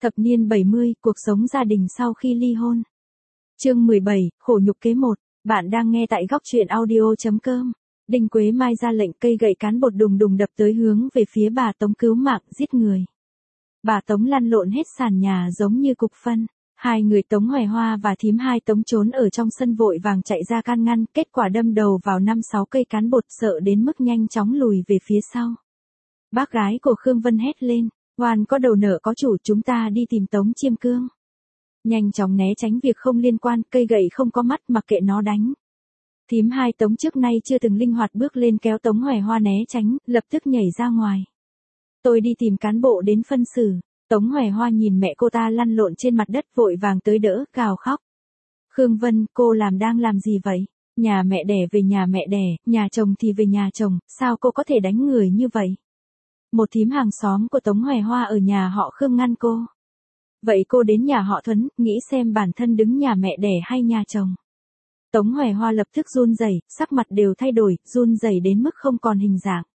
Thập niên 70, cuộc sống gia đình sau khi ly hôn. Chương 17, khổ nhục kế 1. Bạn đang nghe tại góc truyện audio.com. Đinh Quế Mai ra lệnh, cây gậy cán bột đùng đùng đập tới hướng về phía bà Tống cứu mạng, giết người. Bà Tống lăn lộn hết sàn nhà giống như cục phân. Hai người Tống Hoài Hoa và thím Hai Tống trốn ở trong sân vội vàng chạy ra can ngăn, kết quả đâm đầu vào 5-6 cây cán bột, sợ đến mức nhanh chóng lùi về phía sau. Bác gái của Khương Vân hét lên, oan có đầu nợ có chủ, chúng ta đi tìm Tống Chiêm Cương. Nhanh chóng né tránh việc không liên quan, cây gậy không có mắt, mặc kệ nó đánh. Thím Hai Tống trước nay chưa từng linh hoạt bước lên kéo Tống Hoài Hoa né tránh, lập tức nhảy ra ngoài. Tôi đi tìm cán bộ đến phân xử. Tống Hoài Hoa nhìn mẹ cô ta lăn lộn trên mặt đất vội vàng tới đỡ, gào khóc. Khương Vân, cô đang làm gì vậy? Nhà mẹ đẻ về nhà mẹ đẻ, nhà chồng thì về nhà chồng, sao cô có thể đánh người như vậy? Một thím hàng xóm của Tống Hoài Hoa ở nhà họ Khương ngăn cô. Vậy cô đến nhà họ Thuấn, nghĩ xem bản thân đứng nhà mẹ đẻ hay nhà chồng. Tống Hoài Hoa lập tức run rẩy, sắc mặt đều thay đổi, run rẩy đến mức không còn hình dạng.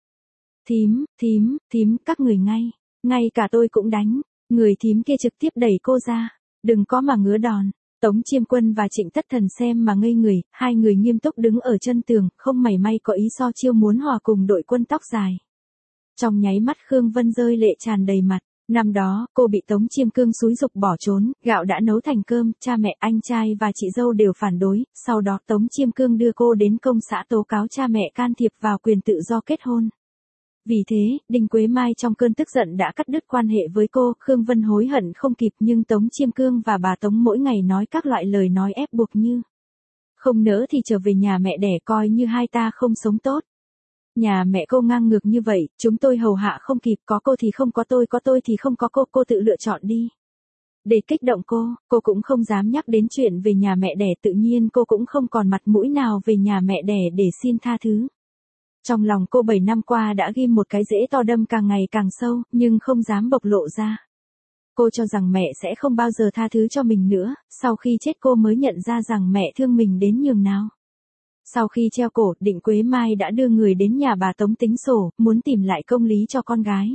Thím, các người ngay cả tôi cũng đánh. Người thím kia trực tiếp đẩy cô ra. Đừng có mà ngứa đòn. Tống Chiêm Quân và Trịnh Tất Thần xem mà ngây người, hai người nghiêm túc đứng ở chân tường, không mảy may có ý so chiêu muốn hòa cùng đội quân tóc dài. Trong nháy mắt Khương Vân rơi lệ tràn đầy mặt. Năm đó, cô bị Tống Chiêm Cương xúi giục bỏ trốn, gạo đã nấu thành cơm, cha mẹ, anh trai và chị dâu đều phản đối, sau đó Tống Chiêm Cương đưa cô đến công xã tố cáo cha mẹ can thiệp vào quyền tự do kết hôn. Vì thế, Đinh Quế Mai trong cơn tức giận đã cắt đứt quan hệ với cô, Khương Vân hối hận không kịp, nhưng Tống Chiêm Cương và bà Tống mỗi ngày nói các loại lời nói ép buộc như: không nỡ thì trở về nhà mẹ đẻ, coi như hai ta không sống tốt. Nhà mẹ cô ngang ngược như vậy, chúng tôi hầu hạ không kịp, có cô thì không có tôi thì không có cô tự lựa chọn đi. Để kích động cô cũng không dám nhắc đến chuyện về nhà mẹ đẻ, tự nhiên cô cũng không còn mặt mũi nào về nhà mẹ đẻ để xin tha thứ. Trong lòng cô 7 năm qua đã ghim một cái rễ to đâm càng ngày càng sâu, nhưng không dám bộc lộ ra. Cô cho rằng mẹ sẽ không bao giờ tha thứ cho mình nữa, sau khi chết cô mới nhận ra rằng mẹ thương mình đến nhường nào. Sau khi treo cổ, Đinh Quế Mai đã đưa người đến nhà bà Tống tính sổ, muốn tìm lại công lý cho con gái.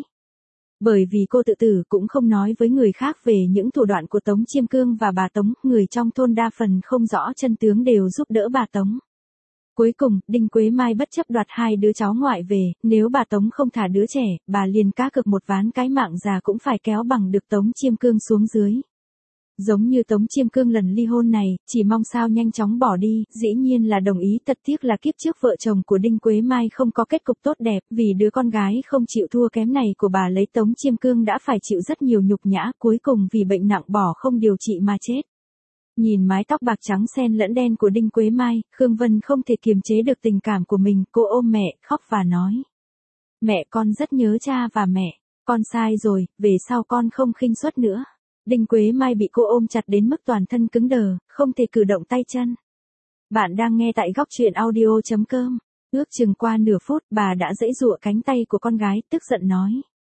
Bởi vì cô tự tử cũng không nói với người khác về những thủ đoạn của Tống Chiêm Cương và bà Tống, người trong thôn đa phần không rõ chân tướng đều giúp đỡ bà Tống. Cuối cùng, Đinh Quế Mai bất chấp đoạt hai đứa cháu ngoại về, nếu bà Tống không thả đứa trẻ, bà liền cá cược một ván cái mạng già cũng phải kéo bằng được Tống Chiêm Cương xuống dưới. Giống như Tống Chiêm Cương lần ly hôn này, chỉ mong sao nhanh chóng bỏ đi, dĩ nhiên là đồng ý, thật tiếc là kiếp trước vợ chồng của Đinh Quế Mai không có kết cục tốt đẹp, vì đứa con gái không chịu thua kém này của bà lấy Tống Chiêm Cương đã phải chịu rất nhiều nhục nhã, cuối cùng vì bệnh nặng bỏ không điều trị mà chết. Nhìn mái tóc bạc trắng xen lẫn đen của Đinh Quế Mai, Khương Vân không thể kiềm chế được tình cảm của mình, cô ôm mẹ, khóc và nói. Mẹ, con rất nhớ cha và mẹ, con sai rồi, về sau con không khinh suất nữa. Đinh Quế Mai bị cô ôm chặt đến mức toàn thân cứng đờ, không thể cử động tay chân. Bạn đang nghe tại góc truyện audio.com. Ước chừng qua nửa phút, bà đã giãy giụa cánh tay của con gái, tức giận nói.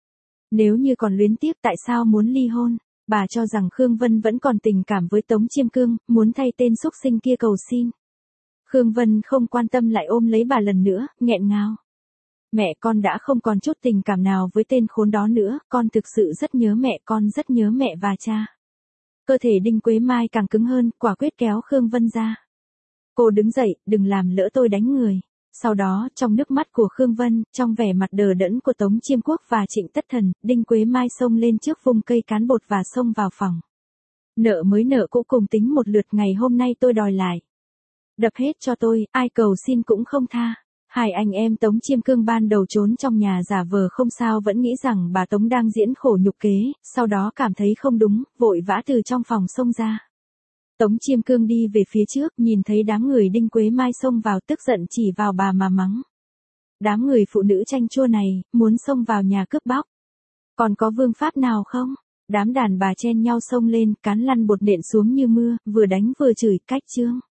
Nếu như còn luyến tiếc tại sao muốn ly hôn? Bà cho rằng Khương Vân vẫn còn tình cảm với Tống Chiêm Cương, muốn thay tên xúc sinh kia cầu xin. Khương Vân không quan tâm lại ôm lấy bà lần nữa, nghẹn ngào. Mẹ, con đã không còn chút tình cảm nào với tên khốn đó nữa, con thực sự rất nhớ mẹ, con rất nhớ mẹ và cha. Cơ thể Đinh Quế Mai càng cứng hơn, quả quyết kéo Khương Vân ra. Cô đứng dậy, đừng làm lỡ tôi đánh người. Sau đó, trong nước mắt của Khương Vân, trong vẻ mặt đờ đẫn của Tống Chiêm Quốc và Trịnh Tất Thần, Đinh Quế Mai xông lên trước vung cây cán bột và xông vào phòng. Nợ mới nợ cũ cùng tính một lượt, ngày hôm nay tôi đòi lại. Đập hết cho tôi, ai cầu xin cũng không tha. Hai anh em Tống Chiêm Cương ban đầu trốn trong nhà giả vờ không sao, vẫn nghĩ rằng bà Tống đang diễn khổ nhục kế, sau đó cảm thấy không đúng, vội vã từ trong phòng xông ra. Tống Chiêm Cương đi về phía trước, nhìn thấy đám người Đinh Quế Mai xông vào, tức giận chỉ vào bà mà mắng. Đám người phụ nữ chanh chua này, muốn xông vào nhà cướp bóc. Còn có vương pháp nào không? Đám đàn bà chen nhau xông lên, cán lăn bột nện xuống như mưa, vừa đánh vừa chửi, cách trương.